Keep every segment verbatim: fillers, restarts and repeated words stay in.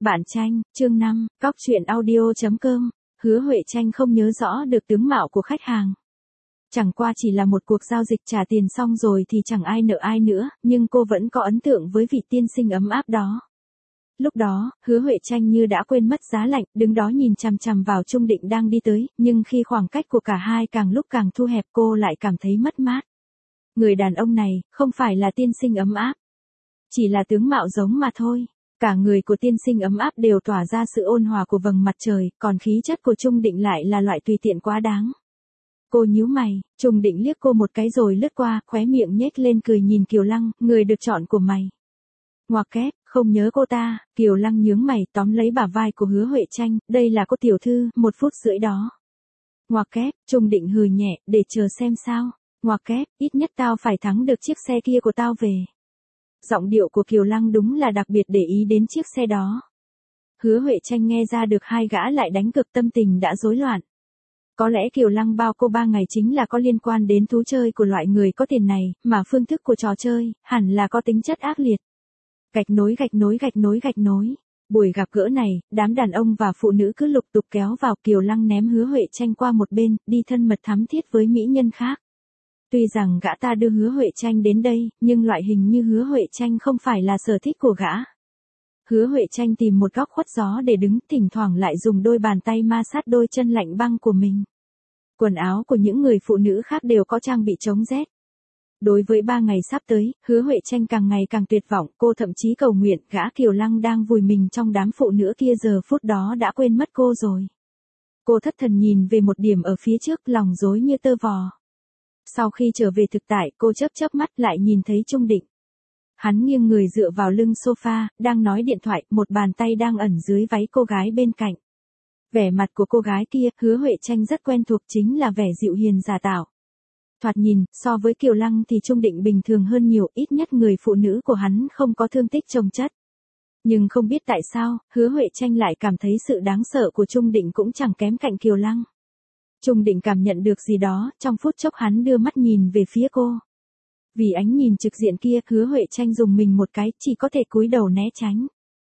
Bạn tranh, chương năm, cóc truyện audio.com, Hứa Huệ Tranh không nhớ rõ được tướng mạo của khách hàng. Chẳng qua chỉ là một cuộc giao dịch trả tiền xong rồi thì chẳng ai nợ ai nữa, nhưng cô vẫn có ấn tượng với vị tiên sinh ấm áp đó. Lúc đó, Hứa Huệ Tranh như đã quên mất giá lạnh, đứng đó nhìn chằm chằm vào Trung Định đang đi tới, nhưng khi khoảng cách của cả hai càng lúc càng thu hẹp cô lại cảm thấy mất mát. Người đàn ông này, không phải là tiên sinh ấm áp. Chỉ là tướng mạo giống mà thôi. Cả người của tiên sinh ấm áp đều tỏa ra sự ôn hòa của vầng mặt trời, còn khí chất của Trung Định lại là loại tùy tiện quá đáng. Cô nhíu mày, Trung Định liếc cô một cái rồi lướt qua, khóe miệng nhếch lên cười nhìn Kiều Lăng, người được chọn của mày. Ngoặc kép, không nhớ cô ta, Kiều Lăng nhướng mày tóm lấy bả vai của Hứa Huệ Tranh, đây là cô tiểu thư, một phút rưỡi đó. Ngoặc kép, Trung Định hừ nhẹ, để chờ xem sao. Ngoặc kép, ít nhất tao phải thắng được chiếc xe kia của tao về. Giọng điệu của Kiều Lăng đúng là đặc biệt để ý đến chiếc xe đó. Hứa Huệ Tranh nghe ra được hai gã lại đánh cực, tâm tình đã rối loạn. Có lẽ Kiều Lăng bao cô ba ngày chính là có liên quan đến thú chơi của loại người có tiền này, mà phương thức của trò chơi, hẳn là có tính chất ác liệt. Gạch nối gạch nối gạch nối gạch nối. Buổi gặp gỡ này, đám đàn ông và phụ nữ cứ lục tục kéo vào, Kiều Lăng ném Hứa Huệ Tranh qua một bên, đi thân mật thắm thiết với mỹ nhân khác. Tuy rằng gã ta đưa Hứa Huệ Tranh đến đây, nhưng loại hình như Hứa Huệ Tranh không phải là sở thích của gã. Hứa Huệ Tranh tìm một góc khuất gió để đứng, thỉnh thoảng lại dùng đôi bàn tay ma sát đôi chân lạnh băng của mình. Quần áo của những người phụ nữ khác đều có trang bị chống rét. Đối với ba ngày sắp tới, Hứa Huệ Tranh càng ngày càng tuyệt vọng, cô thậm chí cầu nguyện gã Kiều Lăng đang vùi mình trong đám phụ nữ kia giờ phút đó đã quên mất cô rồi. Cô thất thần nhìn về một điểm ở phía trước, lòng rối như tơ vò. Sau khi trở về thực tại, cô chớp chớp mắt lại nhìn thấy Trung Định. Hắn nghiêng người dựa vào lưng sofa, đang nói điện thoại, một bàn tay đang ẩn dưới váy cô gái bên cạnh. Vẻ mặt của cô gái kia, Hứa Huệ Tranh rất quen thuộc, chính là vẻ dịu hiền giả tạo. Thoạt nhìn, so với Kiều Lăng thì Trung Định bình thường hơn nhiều, ít nhất người phụ nữ của hắn không có thương tích chồng chất. Nhưng không biết tại sao, Hứa Huệ Tranh lại cảm thấy sự đáng sợ của Trung Định cũng chẳng kém cạnh Kiều Lăng. Trung Định cảm nhận được gì đó, trong phút chốc hắn đưa mắt nhìn về phía cô. Vì ánh nhìn trực diện kia, Hứa Huệ Tranh dùng mình một cái, chỉ có thể cúi đầu né tránh.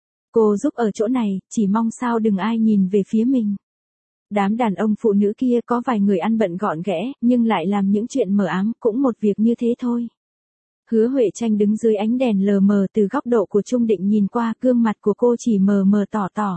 Cô giúp ở chỗ này, chỉ mong sao đừng ai nhìn về phía mình. Đám đàn ông phụ nữ kia có vài người ăn bận gọn ghẽ, nhưng lại làm những chuyện mờ ám, cũng một việc như thế thôi. Hứa Huệ Tranh đứng dưới ánh đèn lờ mờ, từ góc độ của Trung Định nhìn qua, gương mặt của cô chỉ mờ mờ tỏ tỏ.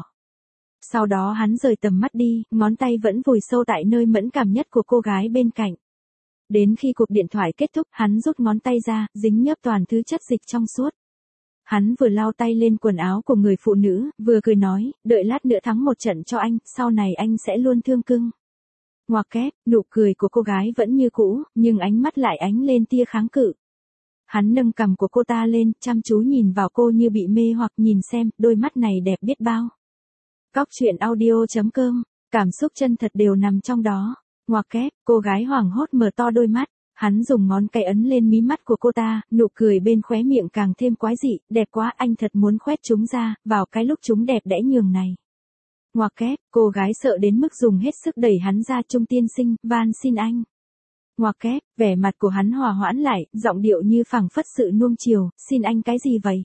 Sau đó hắn rời tầm mắt đi, ngón tay vẫn vùi sâu tại nơi mẫn cảm nhất của cô gái bên cạnh. Đến khi cuộc điện thoại kết thúc, hắn rút ngón tay ra, dính nhớp toàn thứ chất dịch trong suốt. Hắn vừa lau tay lên quần áo của người phụ nữ, vừa cười nói, đợi lát nữa thắng một trận cho anh, sau này anh sẽ luôn thương cưng. Ngoặc kép, nụ cười của cô gái vẫn như cũ, nhưng ánh mắt lại ánh lên tia kháng cự. Hắn nâng cằm của cô ta lên, chăm chú nhìn vào cô như bị mê hoặc, nhìn xem, đôi mắt này đẹp biết bao. Cóc truyện audio.com, cảm xúc chân thật đều nằm trong đó. Ngoặc kép, cô gái hoảng hốt mở to đôi mắt. Hắn dùng ngón cái ấn lên mí mắt của cô ta, nụ cười bên khóe miệng càng thêm quái dị, đẹp quá, anh thật muốn khoét chúng ra, vào cái lúc chúng đẹp đẽ nhường này. Ngoặc kép, cô gái sợ đến mức dùng hết sức đẩy hắn ra, Trung tiên sinh, van xin anh. Ngoặc kép, vẻ mặt của hắn hòa hoãn lại, giọng điệu như phảng phất sự nuông chiều, xin anh cái gì vậy?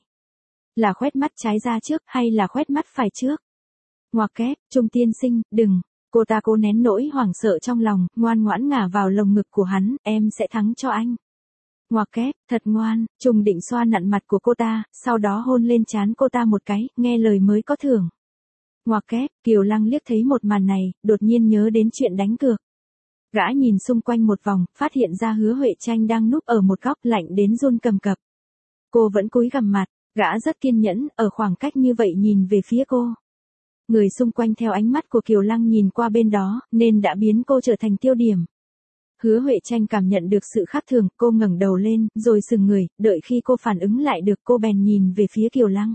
Là khoét mắt trái ra trước, hay là khoét mắt phải trước? Ngoặc kép, Trung tiên sinh, đừng. Cô ta cố nén nỗi hoảng sợ trong lòng, ngoan ngoãn ngả vào lồng ngực của hắn, em sẽ thắng cho anh. Ngoặc kép, thật ngoan, Trung Định xoa nặn mặt của cô ta, sau đó hôn lên trán cô ta một cái, nghe lời mới có thưởng. Ngoặc kép, Kiều Lăng liếc thấy một màn này, đột nhiên nhớ đến chuyện đánh cược. Gã nhìn xung quanh một vòng, phát hiện ra Hứa Huệ Tranh đang núp ở một góc, lạnh đến run cầm cập. Cô vẫn cúi gằm mặt, gã rất kiên nhẫn, ở khoảng cách như vậy nhìn về phía cô. Người xung quanh theo ánh mắt của Kiều Lăng nhìn qua bên đó, nên đã biến cô trở thành tiêu điểm. Hứa Huệ Tranh cảm nhận được sự khác thường, cô ngẩng đầu lên, rồi sừng người, đợi khi cô phản ứng lại được, cô bèn nhìn về phía Kiều Lăng.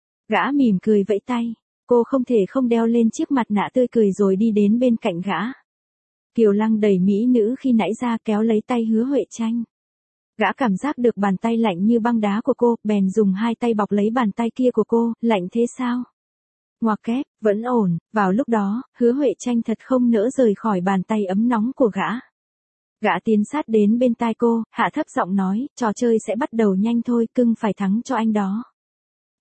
Gã mỉm cười vẫy tay, cô không thể không đeo lên chiếc mặt nạ tươi cười rồi đi đến bên cạnh gã. Kiều Lăng đẩy mỹ nữ khi nãy ra, kéo lấy tay Hứa Huệ Tranh. Gã cảm giác được bàn tay lạnh như băng đá của cô, bèn dùng hai tay bọc lấy bàn tay kia của cô, lạnh thế sao? Ngoặc kép, vẫn ổn, vào lúc đó, Hứa Huệ Tranh thật không nỡ rời khỏi bàn tay ấm nóng của gã. Gã tiến sát đến bên tai cô, hạ thấp giọng nói, trò chơi sẽ bắt đầu nhanh thôi, cưng phải thắng cho anh đó.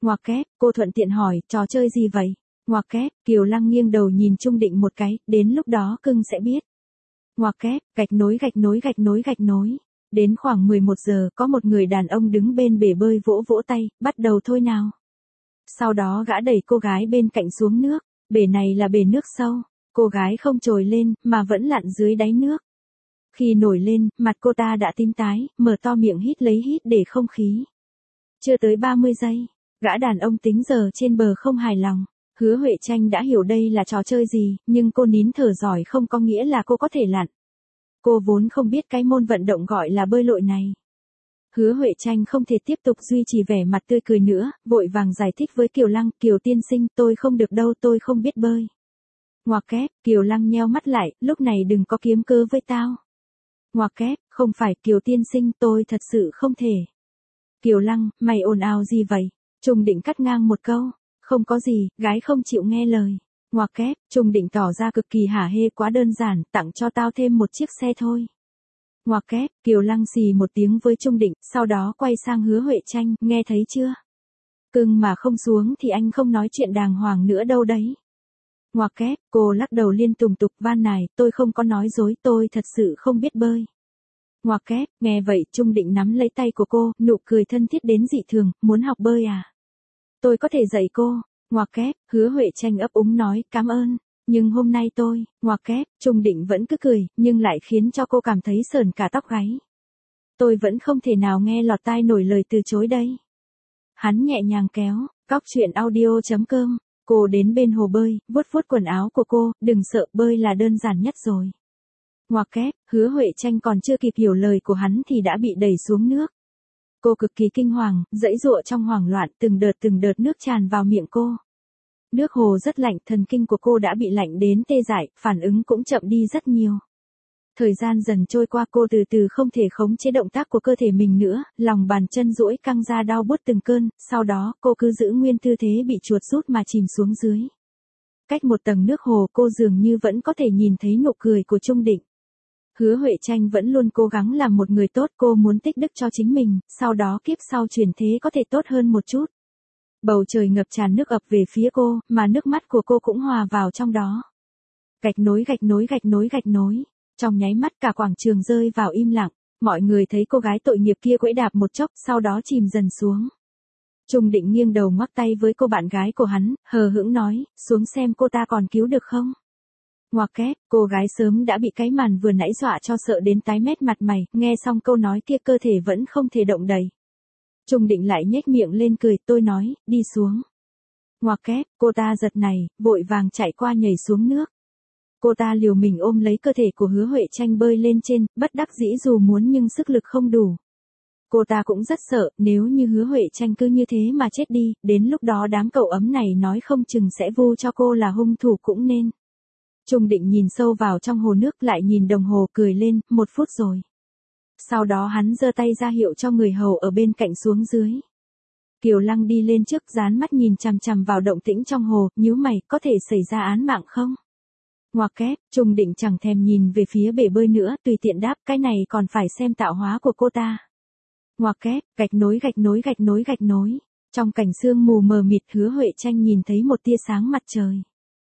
Ngoặc kép, cô thuận tiện hỏi, trò chơi gì vậy? Ngoặc kép, Kiều Lăng nghiêng đầu nhìn Trung Định một cái, đến lúc đó cưng sẽ biết. Ngoặc kép, gạch nối gạch nối gạch nối gạch nối. Đến khoảng mười một giờ, có một người đàn ông đứng bên bể bơi vỗ vỗ tay, bắt đầu thôi nào. Sau đó gã đẩy cô gái bên cạnh xuống nước, bể này là bể nước sâu, cô gái không trồi lên, mà vẫn lặn dưới đáy nước. Khi nổi lên, mặt cô ta đã tím tái, mở to miệng hít lấy hít để không khí. Chưa tới ba mươi giây, gã đàn ông tính giờ trên bờ không hài lòng. Hứa Huệ Tranh đã hiểu đây là trò chơi gì, nhưng cô nín thở giỏi không có nghĩa là cô có thể lặn. Cô vốn không biết cái môn vận động gọi là bơi lội này. Hứa Huệ Tranh không thể tiếp tục duy trì vẻ mặt tươi cười nữa, vội vàng giải thích với Kiều Lăng, Kiều tiên sinh, tôi không được đâu, tôi không biết bơi. Ngoặc kép, Kiều Lăng nheo mắt lại, lúc này đừng có kiếm cớ với tao. Ngoặc kép, không phải Kiều tiên sinh, tôi thật sự không thể. Kiều Lăng, mày ồn ào gì vậy? Trung Định cắt ngang một câu, không có gì, gái không chịu nghe lời. Ngoặc kép, Trung Định tỏ ra cực kỳ hả hê, quá đơn giản, tặng cho tao thêm một chiếc xe thôi. Ngoặc kép, Kiều Lăng xì một tiếng với Trung Định, sau đó quay sang Hứa Huệ Tranh, nghe thấy chưa? Cưng mà không xuống thì anh không nói chuyện đàng hoàng nữa đâu đấy. Ngoặc kép, cô lắc đầu liên tùng tục van nài, tôi không có nói dối, tôi thật sự không biết bơi. Ngoặc kép, nghe vậy Trung Định nắm lấy tay của cô, nụ cười thân thiết đến dị thường, muốn học bơi à? Tôi có thể dạy cô. Ngoặc kép, Hứa Huệ Tranh ấp úng nói, cảm ơn. Nhưng hôm nay tôi, ngoặc kép, Trung Định vẫn cứ cười, nhưng lại khiến cho cô cảm thấy sởn cả tóc gáy. Tôi vẫn không thể nào nghe lọt tai nổi lời từ chối đây. Hắn nhẹ nhàng kéo, cóc truyện audio chấm com. Cô đến bên hồ bơi, vuốt vuốt quần áo của cô, đừng sợ, bơi là đơn giản nhất rồi. Ngoặc kép, Hứa Huệ Tranh còn chưa kịp hiểu lời của hắn thì đã bị đẩy xuống nước. Cô cực kỳ kinh hoàng, giãy giụa trong hoảng loạn, từng đợt từng đợt nước tràn vào miệng cô. Nước hồ rất lạnh, thần kinh của cô đã bị lạnh đến tê dại, phản ứng cũng chậm đi rất nhiều. Thời gian dần trôi qua, cô từ từ không thể khống chế động tác của cơ thể mình nữa, lòng bàn chân duỗi căng ra đau buốt từng cơn, sau đó cô cứ giữ nguyên tư thế bị chuột rút mà chìm xuống dưới. Cách một tầng nước hồ, cô dường như vẫn có thể nhìn thấy nụ cười của Trung Định. Hứa Huệ Tranh vẫn luôn cố gắng làm một người tốt, cô muốn tích đức cho chính mình, sau đó kiếp sau chuyển thế có thể tốt hơn một chút. Bầu trời ngập tràn nước ập về phía cô, mà nước mắt của cô cũng hòa vào trong đó. Gạch nối gạch nối gạch nối gạch nối. Trong nháy mắt cả quảng trường rơi vào im lặng, mọi người thấy cô gái tội nghiệp kia quẫy đạp một chốc, sau đó chìm dần xuống. Trung Định nghiêng đầu ngoắc tay với cô bạn gái của hắn, hờ hững nói, xuống xem cô ta còn cứu được không. Ngoặc kép, cô gái sớm đã bị cái màn vừa nãy dọa cho sợ đến tái mét mặt mày, nghe xong câu nói kia cơ thể vẫn không thể động đậy. Trung Định lại nhếch miệng lên cười, tôi nói, đi xuống. Ngoặc kép, cô ta giật này, vội vàng chạy qua nhảy xuống nước. Cô ta liều mình ôm lấy cơ thể của Hứa Huệ Tranh bơi lên trên, bất đắc dĩ dù muốn nhưng sức lực không đủ. Cô ta cũng rất sợ, nếu như Hứa Huệ Tranh cứ như thế mà chết đi, đến lúc đó đám cậu ấm này nói không chừng sẽ vu cho cô là hung thủ cũng nên. Trung Định nhìn sâu vào trong hồ nước, lại nhìn đồng hồ, cười lên, một phút rồi. Sau đó hắn giơ tay ra hiệu cho người hầu ở bên cạnh xuống dưới. Kiều Lăng đi lên trước, dán mắt nhìn chằm chằm vào động tĩnh trong hồ, nhíu mày, có thể xảy ra án mạng không? Ngoặc kép, Trung Định chẳng thèm nhìn về phía bể bơi nữa, tùy tiện đáp, cái này còn phải xem tạo hóa của cô ta. Ngoặc kép, gạch nối gạch nối gạch nối gạch nối. Trong cảnh sương mù mờ mịt, Hứa Huệ Tranh nhìn thấy một tia sáng mặt trời.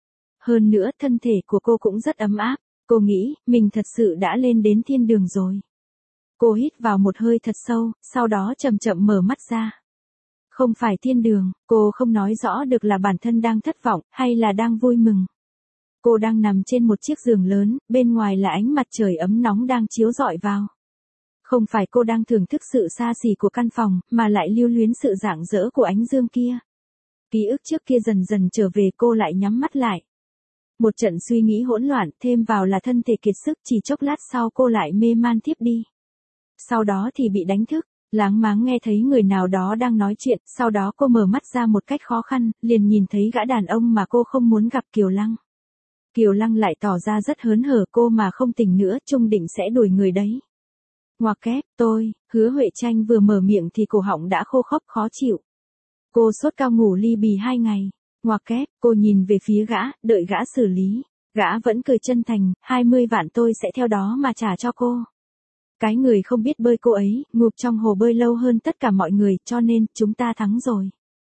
Hơn nữa, thân thể của cô cũng rất ấm áp, cô nghĩ, mình thật sự đã lên đến thiên đường rồi. Cô hít vào một hơi thật sâu, sau đó chậm chậm mở mắt ra. Không phải thiên đường, cô không nói rõ được là bản thân đang thất vọng, hay là đang vui mừng. Cô đang nằm trên một chiếc giường lớn, bên ngoài là ánh mặt trời ấm nóng đang chiếu rọi vào. Không phải cô đang thưởng thức sự xa xỉ của căn phòng, mà lại lưu luyến sự rạng rỡ của ánh dương kia. Ký ức trước kia dần dần trở về, cô lại nhắm mắt lại. Một trận suy nghĩ hỗn loạn, thêm vào là thân thể kiệt sức, chỉ chốc lát sau cô lại mê man thiếp đi. Sau đó thì bị đánh thức, láng máng nghe thấy người nào đó đang nói chuyện, sau đó cô mở mắt ra một cách khó khăn, liền nhìn thấy gã đàn ông mà cô không muốn gặp, Kiều Lăng. Kiều Lăng lại tỏ ra rất hớn hở, cô mà không tỉnh nữa, Trung Định sẽ đuổi người đấy. Ngoặc kép, tôi, Hứa Huệ Tranh vừa mở miệng thì cổ họng đã khô khốc khó chịu. Cô sốt cao ngủ ly bì hai ngày. Ngoặc kép, cô nhìn về phía gã, đợi gã xử lý. Gã vẫn cười chân thành, hai mươi vạn tôi sẽ theo đó mà trả cho cô. Cái người không biết bơi cô ấy, ngụp trong hồ bơi lâu hơn tất cả mọi người, cho nên, chúng ta thắng rồi.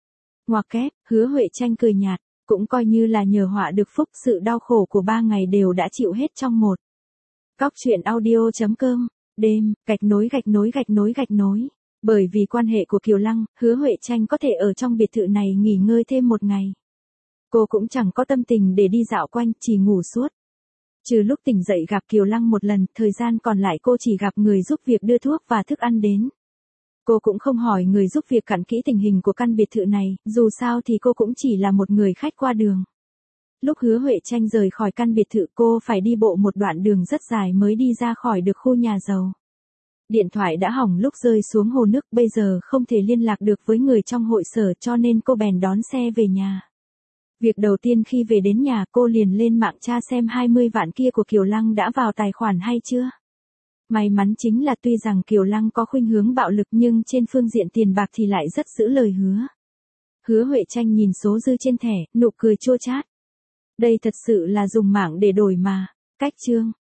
Ngoặc kép, Hứa Huệ Tranh cười nhạt, cũng coi như là nhờ họa được phúc, sự đau khổ của ba ngày đều đã chịu hết trong một. Cóc truyện audio chấm com, đêm, gạch nối gạch nối gạch nối gạch nối. Bởi vì quan hệ của Kiều Lăng, Hứa Huệ Tranh có thể ở trong biệt thự này nghỉ ngơi thêm một ngày. Cô cũng chẳng có tâm tình để đi dạo quanh, chỉ ngủ suốt. Trừ lúc tỉnh dậy gặp Kiều Lăng một lần, thời gian còn lại cô chỉ gặp người giúp việc đưa thuốc và thức ăn đến. Cô cũng không hỏi người giúp việc cặn kỹ tình hình của căn biệt thự này, dù sao thì cô cũng chỉ là một người khách qua đường. Lúc Hứa Huệ Tranh rời khỏi căn biệt thự, cô phải đi bộ một đoạn đường rất dài mới đi ra khỏi được khu nhà giàu. Điện thoại đã hỏng lúc rơi xuống hồ nước, bây giờ không thể liên lạc được với người trong hội sở, cho nên cô bèn đón xe về nhà. Việc đầu tiên khi về đến nhà, cô liền lên mạng tra xem hai mươi vạn kia của Kiều Lăng đã vào tài khoản hay chưa. May mắn chính là tuy rằng Kiều Lăng có khuynh hướng bạo lực nhưng trên phương diện tiền bạc thì lại rất giữ lời hứa. Hứa Huệ Tranh nhìn số dư trên thẻ, nụ cười chua chát. Đây thật sự là dùng mạng để đổi mà. Cách chương.